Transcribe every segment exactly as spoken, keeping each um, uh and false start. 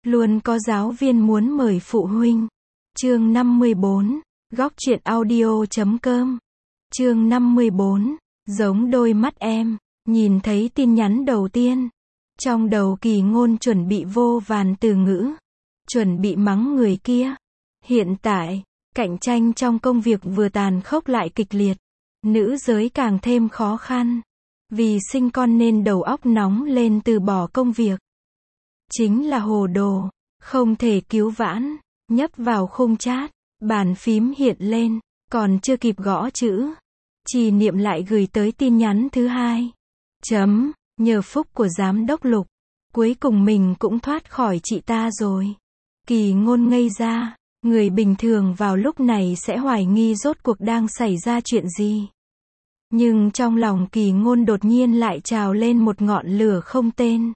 Luôn có giáo viên muốn mời phụ huynh. Chương năm mươi bốn, góc truyện audio chấm com. Chương năm mươi bốn, giống đôi mắt em. Nhìn thấy tin nhắn đầu tiên, trong đầu Kỳ Ngôn chuẩn bị vô vàn từ ngữ, chuẩn bị mắng người kia. Hiện tại, cạnh tranh trong công việc vừa tàn khốc lại kịch liệt, nữ giới càng thêm khó khăn. Vì sinh con nên đầu óc nóng lên từ bỏ công việc. Chính là hồ đồ, không thể cứu vãn. Nhấp vào khung chat, bàn phím hiện lên, còn chưa kịp gõ chữ, Trì Niệm lại gửi tới tin nhắn thứ hai. Chấm, nhờ phúc của giám đốc Lục, cuối cùng mình cũng thoát khỏi chị ta rồi. Kỳ Ngôn ngây ra, người bình thường vào lúc này sẽ hoài nghi rốt cuộc đang xảy ra chuyện gì. Nhưng trong lòng Kỳ Ngôn đột nhiên lại trào lên một ngọn lửa không tên.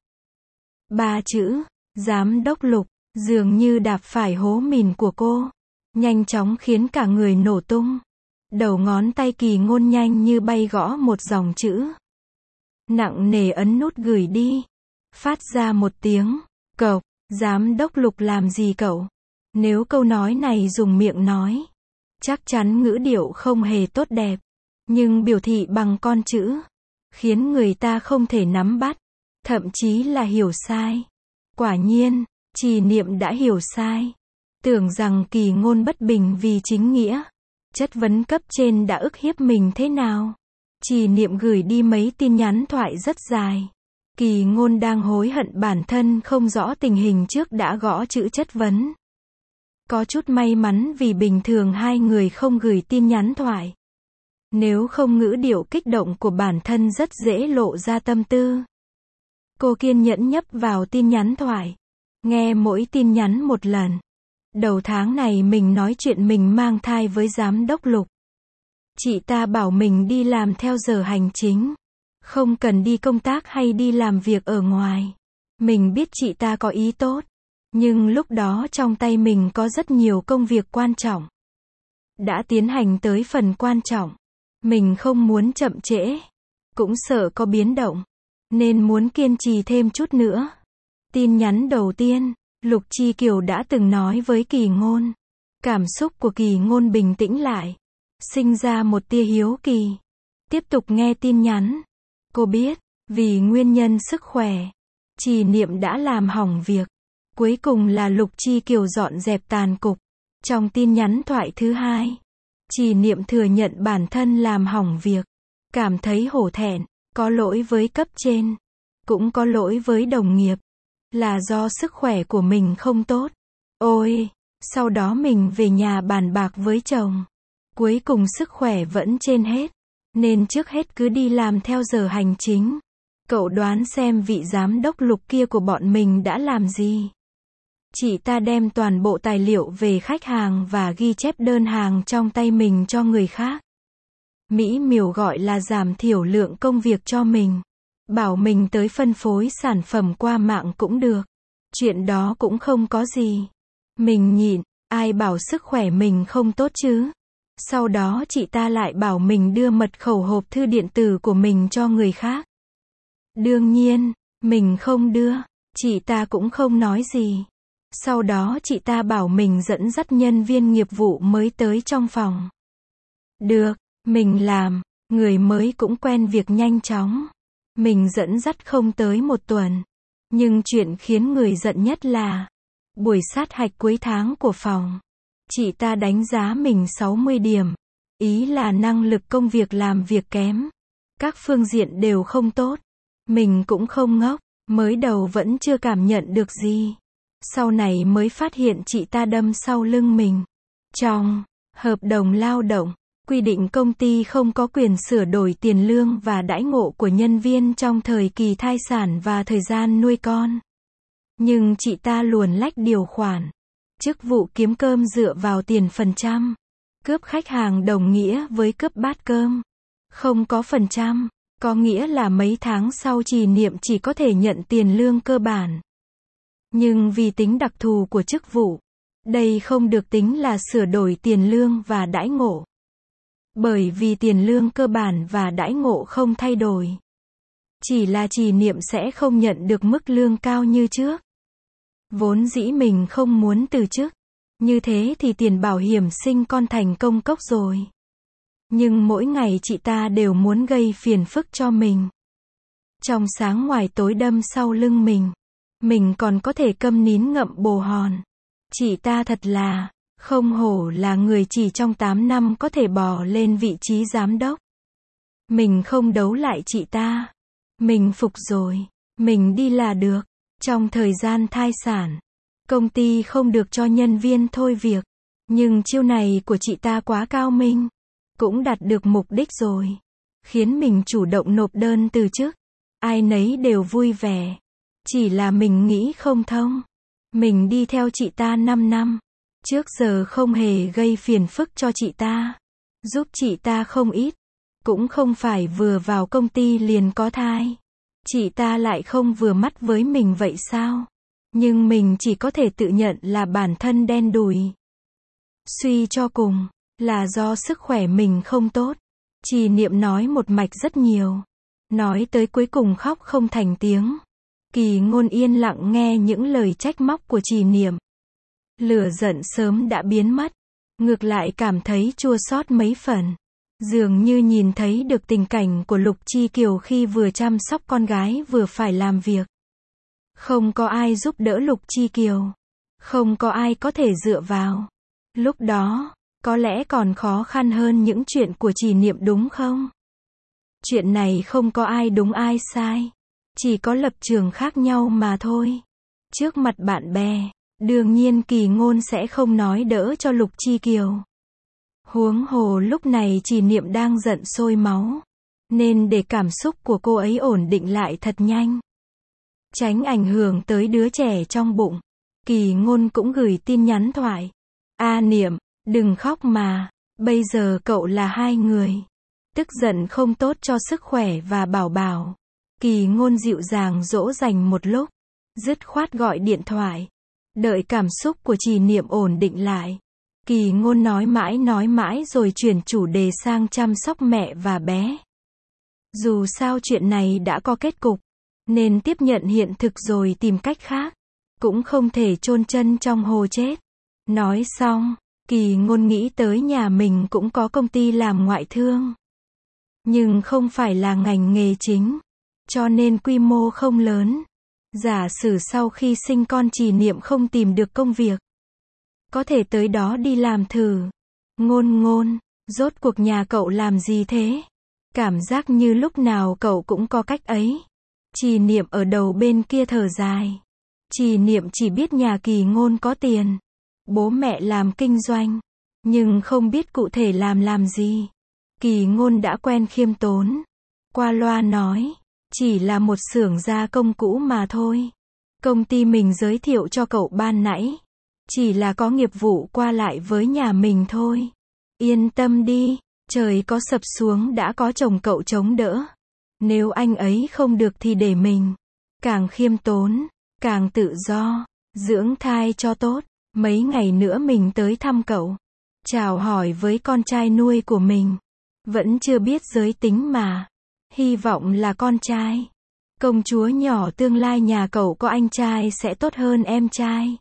Ba chữ, giám đốc Lục, dường như đạp phải hố mìn của cô, nhanh chóng khiến cả người nổ tung. Đầu ngón tay Kỳ Ngôn nhanh như bay gõ một dòng chữ. Nặng nề ấn nút gửi đi. Phát ra một tiếng, cộc, giám đốc Lục làm gì cậu? Nếu câu nói này dùng miệng nói, chắc chắn ngữ điệu không hề tốt đẹp. Nhưng biểu thị bằng con chữ, khiến người ta không thể nắm bắt, thậm chí là hiểu sai. Quả nhiên, Trì Niệm đã hiểu sai. Tưởng rằng Kỳ Ngôn bất bình vì chính nghĩa. Chất vấn cấp trên đã ức hiếp mình thế nào. Trì Niệm gửi đi mấy tin nhắn thoại rất dài. Kỳ Ngôn đang hối hận bản thân không rõ tình hình trước đã gõ chữ chất vấn. Có chút may mắn vì bình thường hai người không gửi tin nhắn thoại. Nếu không ngữ điệu kích động của bản thân rất dễ lộ ra tâm tư. Cô kiên nhẫn nhấp vào tin nhắn thoại. Nghe mỗi tin nhắn một lần. Đầu tháng này mình nói chuyện mình mang thai với giám đốc Lục. Chị ta bảo mình đi làm theo giờ hành chính. Không cần đi công tác hay đi làm việc ở ngoài. Mình biết chị ta có ý tốt. Nhưng lúc đó trong tay mình có rất nhiều công việc quan trọng. Đã tiến hành tới phần quan trọng. Mình không muốn chậm trễ. Cũng sợ có biến động. Nên muốn kiên trì thêm chút nữa. Tin nhắn đầu tiên, Lục Chi Kiều đã từng nói với Kỳ Ngôn. Cảm xúc của Kỳ Ngôn bình tĩnh lại. Sinh ra một tia hiếu kỳ. Tiếp tục nghe tin nhắn. Cô biết, vì nguyên nhân sức khỏe, Trì Niệm đã làm hỏng việc. Cuối cùng là Lục Chi Kiều dọn dẹp tàn cục. Trong tin nhắn thoại thứ hai, Trì Niệm thừa nhận bản thân làm hỏng việc. Cảm thấy hổ thẹn, có lỗi với cấp trên. Cũng có lỗi với đồng nghiệp. Là do sức khỏe của mình không tốt. Ôi, sau đó mình về nhà bàn bạc với chồng. Cuối cùng sức khỏe vẫn trên hết. Nên trước hết cứ đi làm theo giờ hành chính. Cậu đoán xem vị giám đốc Lục kia của bọn mình đã làm gì? Chị ta đem toàn bộ tài liệu về khách hàng và ghi chép đơn hàng trong tay mình cho người khác. Mỹ miều gọi là giảm thiểu lượng công việc cho mình. Bảo mình tới phân phối sản phẩm qua mạng cũng được. Chuyện đó cũng không có gì. Mình nhịn, ai bảo sức khỏe mình không tốt chứ. Sau đó chị ta lại bảo mình đưa mật khẩu hộp thư điện tử của mình cho người khác. Đương nhiên, mình không đưa. Chị ta cũng không nói gì. Sau đó chị ta bảo mình dẫn dắt nhân viên nghiệp vụ mới tới trong phòng. Được, mình làm. Người mới cũng quen việc nhanh chóng. Mình dẫn dắt không tới một tuần. Nhưng chuyện khiến người giận nhất là buổi sát hạch cuối tháng của phòng. Chị ta đánh giá mình sáu mươi điểm. Ý là năng lực công việc làm việc kém. Các phương diện đều không tốt. Mình cũng không ngốc. Mới đầu vẫn chưa cảm nhận được gì. Sau này mới phát hiện chị ta đâm sau lưng mình. Trong hợp đồng lao động, quy định công ty không có quyền sửa đổi tiền lương và đãi ngộ của nhân viên trong thời kỳ thai sản và thời gian nuôi con. Nhưng chị ta luồn lách điều khoản. Chức vụ kiếm cơm dựa vào tiền phần trăm. Cướp khách hàng đồng nghĩa với cướp bát cơm. Không có phần trăm, có nghĩa là mấy tháng sau Trì Niệm chỉ có thể nhận tiền lương cơ bản. Nhưng vì tính đặc thù của chức vụ, đây không được tính là sửa đổi tiền lương và đãi ngộ. Bởi vì tiền lương cơ bản và đãi ngộ không thay đổi. Chỉ là Trì Niệm sẽ không nhận được mức lương cao như trước. Vốn dĩ mình không muốn từ chức. Như thế thì tiền bảo hiểm sinh con thành công cốc rồi. Nhưng mỗi ngày chị ta đều muốn gây phiền phức cho mình. Trong sáng ngoài tối đâm sau lưng mình. Mình còn có thể câm nín ngậm bồ hòn. Chị ta thật là, không hổ là người chỉ trong tám năm có thể bò lên vị trí giám đốc. Mình không đấu lại chị ta. Mình phục rồi. Mình đi là được. Trong thời gian thai sản, công ty không được cho nhân viên thôi việc. Nhưng chiêu này của chị ta quá cao minh. Cũng đạt được mục đích rồi. Khiến mình chủ động nộp đơn từ chức. Ai nấy đều vui vẻ. Chỉ là mình nghĩ không thông. Mình đi theo chị ta năm năm. Trước giờ không hề gây phiền phức cho chị ta. Giúp chị ta không ít. Cũng không phải vừa vào công ty liền có thai. Chị ta lại không vừa mắt với mình vậy sao? Nhưng mình chỉ có thể tự nhận là bản thân đen đủi. Suy cho cùng, là do sức khỏe mình không tốt. Trì Niệm nói một mạch rất nhiều. Nói tới cuối cùng khóc không thành tiếng. Kỳ Ngôn yên lặng nghe những lời trách móc của Trì Niệm. Lửa giận sớm đã biến mất. Ngược lại cảm thấy chua xót mấy phần. Dường như nhìn thấy được tình cảnh của Lục Chi Kiều khi vừa chăm sóc con gái vừa phải làm việc. Không có ai giúp đỡ Lục Chi Kiều. Không có ai có thể dựa vào. Lúc đó, có lẽ còn khó khăn hơn những chuyện của Trì Niệm đúng không? Chuyện này không có ai đúng ai sai. Chỉ có lập trường khác nhau mà thôi. Trước mặt bạn bè, đương nhiên Kỳ Ngôn sẽ không nói đỡ cho Lục Chi Kiều. Huống hồ lúc này Trì Niệm đang giận sôi máu. Nên để cảm xúc của cô ấy ổn định lại thật nhanh. Tránh ảnh hưởng tới đứa trẻ trong bụng. Kỳ Ngôn cũng gửi tin nhắn thoại. A Niệm, đừng khóc mà. Bây giờ cậu là hai người. Tức giận không tốt cho sức khỏe và bảo bảo. Kỳ Ngôn dịu dàng dỗ dành một lúc. Dứt khoát gọi điện thoại. Đợi cảm xúc của Trì Niệm ổn định lại. Kỳ Ngôn nói mãi nói mãi rồi chuyển chủ đề sang chăm sóc mẹ và bé. Dù sao chuyện này đã có kết cục. Nên tiếp nhận hiện thực rồi tìm cách khác. Cũng không thể chôn chân trong hồ chết. Nói xong, Kỳ Ngôn nghĩ tới nhà mình cũng có công ty làm ngoại thương. Nhưng không phải là ngành nghề chính. Cho nên quy mô không lớn. Giả sử sau khi sinh con Trì Niệm không tìm được công việc. Có thể tới đó đi làm thử. Ngôn Ngôn, rốt cuộc nhà cậu làm gì thế? Cảm giác như lúc nào cậu cũng có cách ấy. Trì Niệm ở đầu bên kia thở dài. Trì Niệm chỉ biết nhà Kỳ Ngôn có tiền. Bố mẹ làm kinh doanh. Nhưng không biết cụ thể làm làm gì. Kỳ Ngôn đã quen khiêm tốn. Qua loa nói. Chỉ là một xưởng gia công cũ mà thôi. Công ty mình giới thiệu cho cậu ban nãy. Chỉ là có nghiệp vụ qua lại với nhà mình thôi. Yên tâm đi. Trời có sập xuống đã có chồng cậu chống đỡ. Nếu anh ấy không được thì để mình. Càng khiêm tốn. Càng tự do. Dưỡng thai cho tốt. Mấy ngày nữa mình tới thăm cậu. Chào hỏi với con trai nuôi của mình. Vẫn chưa biết giới tính mà. Hy vọng là con trai. Công chúa nhỏ tương lai nhà cậu có anh trai sẽ tốt hơn em trai.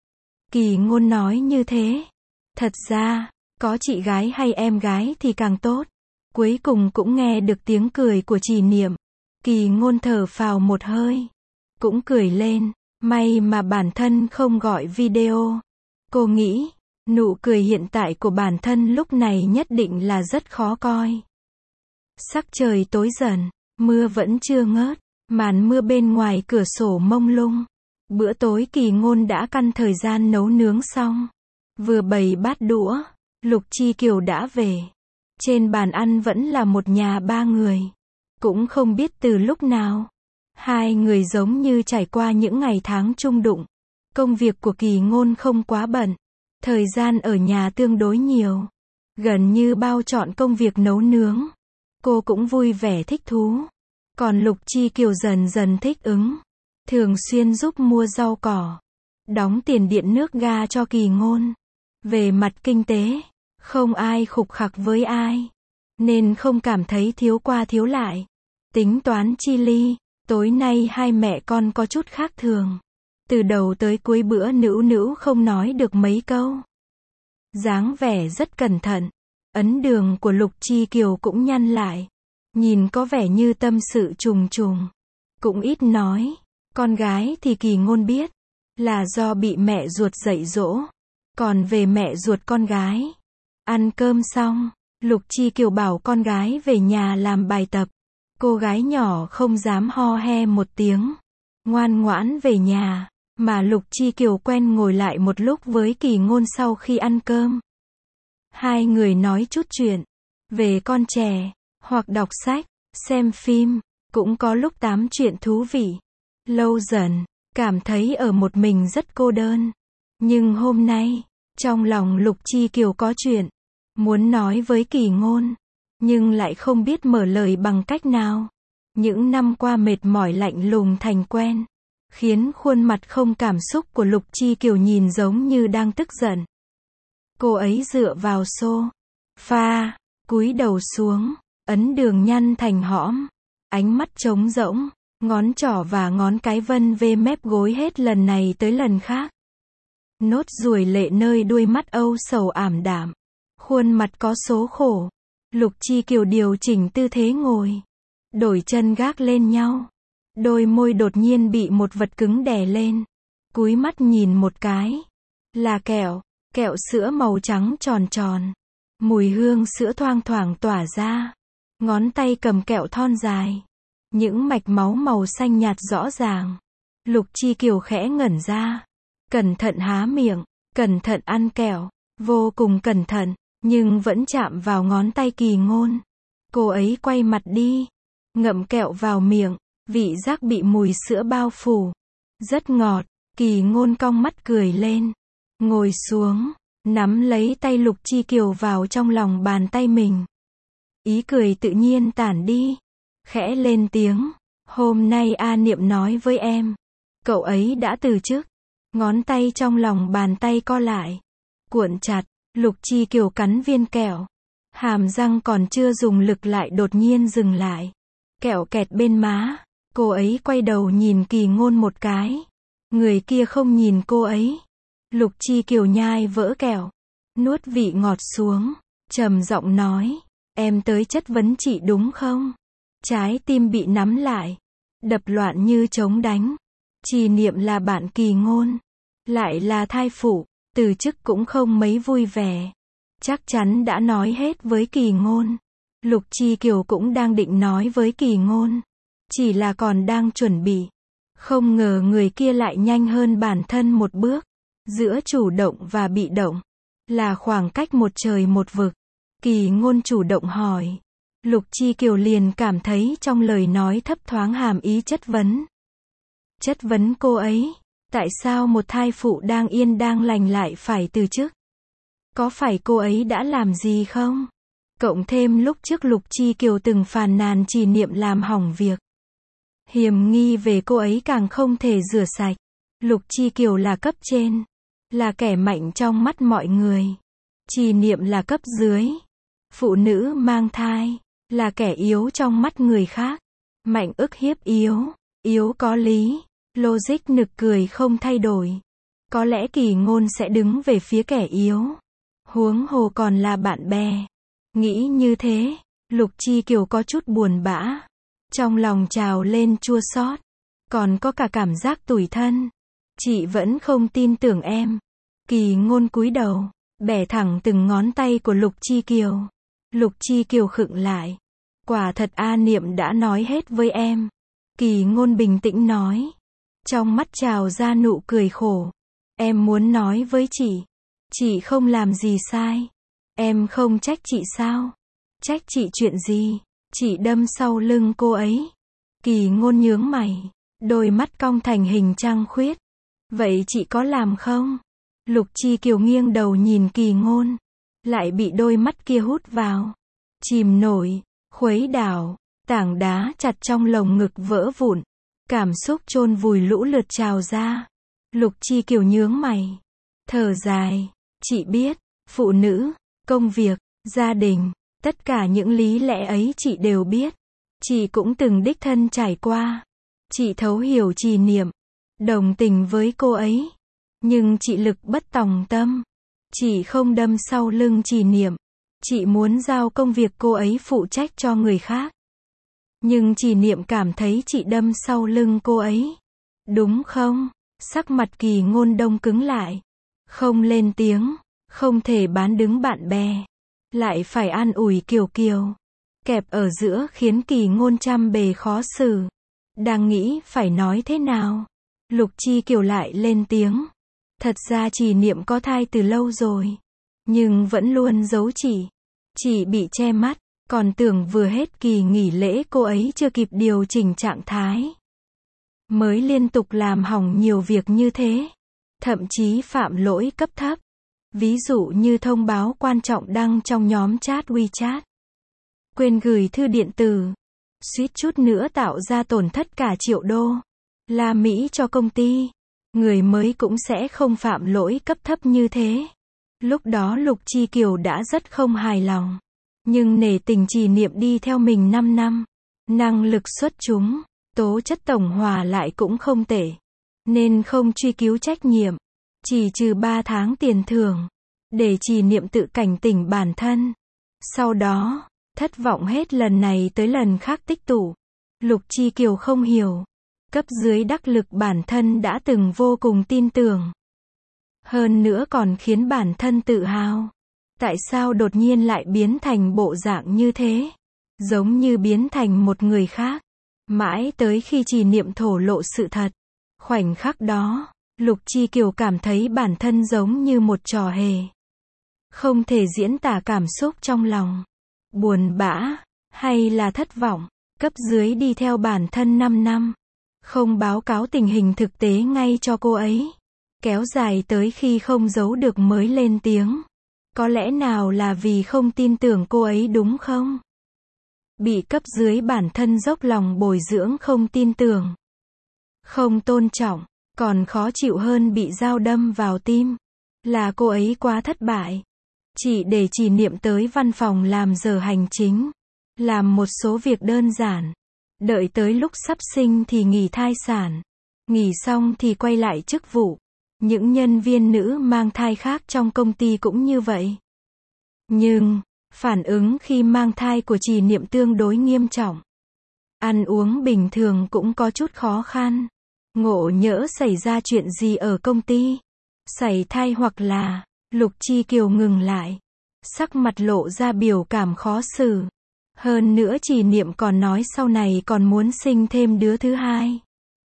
Kỳ Ngôn nói như thế. Thật ra, có chị gái hay em gái thì càng tốt. Cuối cùng cũng nghe được tiếng cười của Trì Niệm. Kỳ Ngôn thở phào một hơi. Cũng cười lên. May mà bản thân không gọi video. Cô nghĩ, nụ cười hiện tại của bản thân lúc này nhất định là rất khó coi. Sắc trời tối dần, mưa vẫn chưa ngớt, màn mưa bên ngoài cửa sổ mông lung. Bữa tối Kỳ Ngôn đã căn thời gian nấu nướng xong. Vừa bày bát đũa, Lục Chi Kiều đã về. Trên bàn ăn vẫn là một nhà ba người. Cũng không biết từ lúc nào. Hai người giống như trải qua những ngày tháng chung đụng. Công việc của Kỳ Ngôn không quá bận. Thời gian ở nhà tương đối nhiều. Gần như bao trọn công việc nấu nướng. Cô cũng vui vẻ thích thú. Còn Lục Chi Kiều dần dần thích ứng. Thường xuyên giúp mua rau cỏ. Đóng tiền điện nước ga cho Kỳ Ngôn. Về mặt kinh tế, không ai khục khặc với ai. Nên không cảm thấy thiếu qua thiếu lại. Tính toán chi ly, tối nay hai mẹ con có chút khác thường. Từ đầu tới cuối bữa Nữu Nữu không nói được mấy câu. Dáng vẻ rất cẩn thận. Ấn đường của Lục Chi Kiều cũng nhăn lại. Nhìn có vẻ như tâm sự trùng trùng. Cũng ít nói. Con gái thì Kỳ Ngôn biết. Là do bị mẹ ruột dạy dỗ. Còn về mẹ ruột con gái. Ăn cơm xong, Lục Chi Kiều bảo con gái về nhà làm bài tập. Cô gái nhỏ không dám ho he một tiếng. Ngoan ngoãn về nhà. Mà Lục Chi Kiều quen ngồi lại một lúc với Kỳ Ngôn sau khi ăn cơm. Hai người nói chút chuyện. Về con trẻ. Hoặc đọc sách. Xem phim. Cũng có lúc tám chuyện thú vị. Lâu dần. Cảm thấy ở một mình rất cô đơn. Nhưng hôm nay. Trong lòng Lục Chi Kiều có chuyện. Muốn nói với Kỳ Ngôn. Nhưng lại không biết mở lời bằng cách nào. Những năm qua mệt mỏi lạnh lùng thành quen. Khiến khuôn mặt không cảm xúc của Lục Chi Kiều nhìn giống như đang tức giận. Cô ấy dựa vào sofa, cúi đầu xuống, ấn đường nhăn thành hõm, ánh mắt trống rỗng, ngón trỏ và ngón cái vân về mép gối hết lần này tới lần khác. Nốt ruồi lệ nơi đuôi mắt âu sầu ảm đạm, khuôn mặt có số khổ. Lục Chi Kiều điều chỉnh tư thế ngồi, đổi chân gác lên nhau. Đôi môi đột nhiên bị một vật cứng đè lên. Cúi mắt nhìn một cái. Là kẹo, kẹo sữa màu trắng tròn tròn. Mùi hương sữa thoang thoảng tỏa ra. Ngón tay cầm kẹo thon dài. Những mạch máu màu xanh nhạt rõ ràng. Lục Chi Kiều khẽ ngẩn ra. Cẩn thận há miệng, cẩn thận ăn kẹo. Vô cùng cẩn thận, nhưng vẫn chạm vào ngón tay Kỳ Ngôn. Cô ấy quay mặt đi. Ngậm kẹo vào miệng. Vị giác bị mùi sữa bao phủ. Rất ngọt. Kỳ Ngôn cong mắt cười lên. Ngồi xuống. Nắm lấy tay Lục Chi Kiều vào trong lòng bàn tay mình. Ý cười tự nhiên tản đi. Khẽ lên tiếng. Hôm nay A Niệm nói với em. Cậu ấy đã từ chức. Ngón tay trong lòng bàn tay co lại. Cuộn chặt. Lục Chi Kiều cắn viên kẹo. Hàm răng còn chưa dùng lực lại đột nhiên dừng lại. Kẹo kẹt bên má. Cô ấy quay đầu nhìn Kỳ Ngôn một cái. Người kia không nhìn cô ấy. Lục Chi Kiều nhai vỡ kẹo. Nuốt vị ngọt xuống. Trầm giọng nói. Em tới chất vấn chị đúng không? Trái tim bị nắm lại. Đập loạn như trống đánh. Trì Niệm là bạn Kỳ Ngôn. Lại là thai phụ. Từ chức cũng không mấy vui vẻ. Chắc chắn đã nói hết với Kỳ Ngôn. Lục Chi Kiều cũng đang định nói với Kỳ Ngôn. Chỉ là còn đang chuẩn bị. Không ngờ người kia lại nhanh hơn bản thân một bước. Giữa chủ động và bị động. Là khoảng cách một trời một vực. Kỳ Ngôn chủ động hỏi. Lục Chi Kiều liền cảm thấy trong lời nói thấp thoáng hàm ý chất vấn. Chất vấn cô ấy. Tại sao một thai phụ đang yên đang lành lại phải từ chức? Có phải cô ấy đã làm gì không? Cộng thêm lúc trước Lục Chi Kiều từng phàn nàn Trì Niệm làm hỏng việc. Hiềm nghi về cô ấy càng không thể rửa sạch. Lục Chi Kiều là cấp trên. Là kẻ mạnh trong mắt mọi người. Trì Niệm là cấp dưới. Phụ nữ mang thai. Là kẻ yếu trong mắt người khác. Mạnh ức hiếp yếu. Yếu có lý. Logic nực cười không thay đổi. Có lẽ Kỳ Ngôn sẽ đứng về phía kẻ yếu. Huống hồ còn là bạn bè. Nghĩ như thế. Lục Chi Kiều có chút buồn bã. Trong lòng trào lên chua xót. Còn có cả cảm giác tủi thân. Chị vẫn không tin tưởng em. Kỳ Ngôn cúi đầu. Bẻ thẳng từng ngón tay của Lục Chi Kiều. Lục Chi Kiều khựng lại. Quả thật A Niệm đã nói hết với em. Kỳ Ngôn bình tĩnh nói. Trong mắt trào ra nụ cười khổ. Em muốn nói với chị. Chị không làm gì sai. Em không trách chị sao? Trách chị chuyện gì? Chị đâm sau lưng cô ấy. Kỳ Ngôn nhướng mày. Đôi mắt cong thành hình trăng khuyết. Vậy chị có làm không? Lục Chi Kiều nghiêng đầu nhìn Kỳ Ngôn. Lại bị đôi mắt kia hút vào. Chìm nổi. Khuấy đảo. Tảng đá chặt trong lồng ngực vỡ vụn. Cảm xúc chôn vùi lũ lượt trào ra. Lục Chi Kiều nhướng mày. Thở dài. Chị biết. Phụ nữ. Công việc. Gia đình. Tất cả những lý lẽ ấy chị đều biết. Chị cũng từng đích thân trải qua. Chị thấu hiểu Trì Niệm. đồng tình với cô ấy. Nhưng chị Lực bất tòng tâm. Chị không đâm sau lưng Trì Niệm. Chị muốn giao công việc cô ấy phụ trách cho người khác. Nhưng Trì Niệm cảm thấy chị đâm sau lưng cô ấy. Đúng không? Sắc mặt Kỳ Ngôn Đông cứng lại. Không lên tiếng. Không thể bán đứng bạn bè. Lại phải an ủi Kiều Kiều. Kẹp ở giữa khiến Kỳ Ngôn trăm bề khó xử. Đang nghĩ phải nói thế nào. Lục Chi Kiều lại lên tiếng. Thật ra Trì Niệm có thai từ lâu rồi. Nhưng vẫn luôn giấu chị. Chị bị che mắt. Còn tưởng vừa hết kỳ nghỉ lễ cô ấy chưa kịp điều chỉnh trạng thái. Mới liên tục làm hỏng nhiều việc như thế. Thậm chí phạm lỗi cấp thấp. Ví dụ như thông báo quan trọng đăng trong nhóm chat WeChat. Quên gửi thư điện tử. Suýt chút nữa tạo ra tổn thất cả triệu đô la Mỹ cho công ty. Người mới cũng sẽ không phạm lỗi cấp thấp như thế. Lúc đó Lục Chi Kiều đã rất không hài lòng. Nhưng nể tình Trì Niệm đi theo mình năm năm. Năng lực xuất chúng, tố chất tổng hòa lại cũng không tệ. Nên không truy cứu trách nhiệm. Chỉ trừ ba tháng tiền thưởng. Để Trì Niệm tự cảnh tỉnh bản thân. Sau đó, thất vọng hết lần này tới lần khác tích tụ. Lục Chi Kiều không hiểu. Cấp dưới đắc lực bản thân đã từng vô cùng tin tưởng. Hơn nữa còn khiến bản thân tự hào. Tại sao đột nhiên lại biến thành bộ dạng như thế? Giống như biến thành một người khác. Mãi tới khi Trì Niệm thổ lộ sự thật. Khoảnh khắc đó, Lục Chi Kiều cảm thấy bản thân giống như một trò hề. Không thể diễn tả cảm xúc trong lòng. Buồn bã, hay là thất vọng. Cấp dưới đi theo bản thân năm năm. Không báo cáo tình hình thực tế ngay cho cô ấy. Kéo dài tới khi không giấu được mới lên tiếng. Có lẽ nào là vì không tin tưởng cô ấy đúng không? Bị cấp dưới bản thân dốc lòng bồi dưỡng không tin tưởng. Không tôn trọng, còn khó chịu hơn bị dao đâm vào tim. Là cô ấy quá thất bại. Chỉ để Trì Niệm tới văn phòng làm giờ hành chính. Làm một số việc đơn giản. Đợi tới lúc sắp sinh thì nghỉ thai sản. Nghỉ xong thì quay lại chức vụ. Những nhân viên nữ mang thai khác trong công ty cũng như vậy. Nhưng, phản ứng khi mang thai của Trì Niệm tương đối nghiêm trọng. Ăn uống bình thường cũng có chút khó khăn. Ngộ nhỡ xảy ra chuyện gì ở công ty. Sảy thai hoặc là, Lục Chi Kiều ngừng lại. Sắc mặt lộ ra biểu cảm khó xử. Hơn nữa Trì Niệm còn nói sau này còn muốn sinh thêm đứa thứ hai.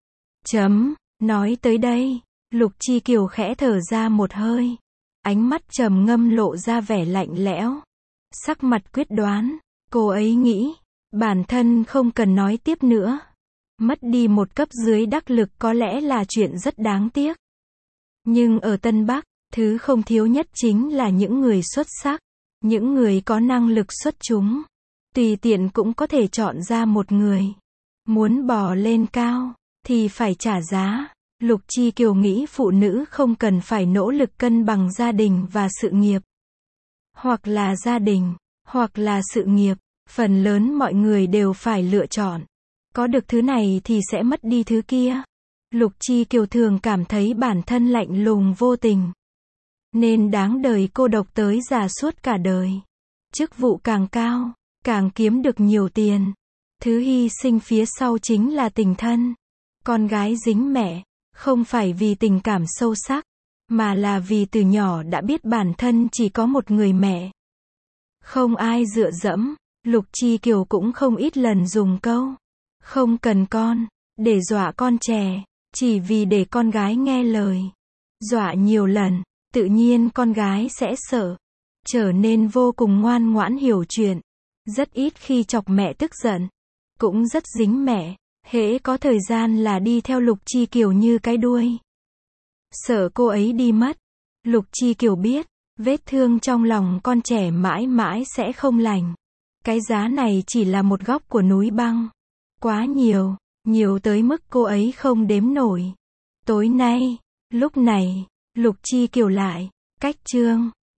Chấm, nói tới đây. Lục Chi Kiều khẽ thở ra một hơi. Ánh mắt trầm ngâm lộ ra vẻ lạnh lẽo. Sắc mặt quyết đoán. Cô ấy nghĩ, bản thân không cần nói tiếp nữa. Mất đi một cấp dưới đắc lực có lẽ là chuyện rất đáng tiếc. Nhưng ở Tân Bắc, thứ không thiếu nhất chính là những người xuất sắc. Những người có năng lực xuất chúng. Tùy tiện cũng có thể chọn ra một người. Muốn bò lên cao, thì phải trả giá. Lục Chi Kiều nghĩ phụ nữ không cần phải nỗ lực cân bằng gia đình và sự nghiệp. Hoặc là gia đình, hoặc là sự nghiệp. Phần lớn mọi người đều phải lựa chọn. Có được thứ này thì sẽ mất đi thứ kia. Lục Chi Kiều thường cảm thấy bản thân lạnh lùng vô tình. Nên đáng đời cô độc tới già suốt cả đời. Chức vụ càng cao, càng kiếm được nhiều tiền. Thứ hy sinh phía sau chính là tình thân. Con gái dính mẹ. Không phải vì tình cảm sâu sắc, mà là vì từ nhỏ đã biết bản thân chỉ có một người mẹ. Không ai dựa dẫm, Lục Chi Kiều cũng không ít lần dùng câu không cần con, để dọa con trẻ, chỉ vì để con gái nghe lời. Dọa nhiều lần, tự nhiên con gái sẽ sợ, trở nên vô cùng ngoan ngoãn hiểu chuyện. Rất ít khi chọc mẹ tức giận, cũng rất dính mẹ. Hễ có thời gian là đi theo Lục Chi Kiều như cái đuôi. Sợ cô ấy đi mất. Lục Chi Kiều biết, vết thương trong lòng con trẻ mãi mãi sẽ không lành. Cái giá này chỉ là một góc của núi băng. Quá nhiều, nhiều tới mức cô ấy không đếm nổi. Tối nay, lúc này, Lục Chi Kiều lại, cách chương.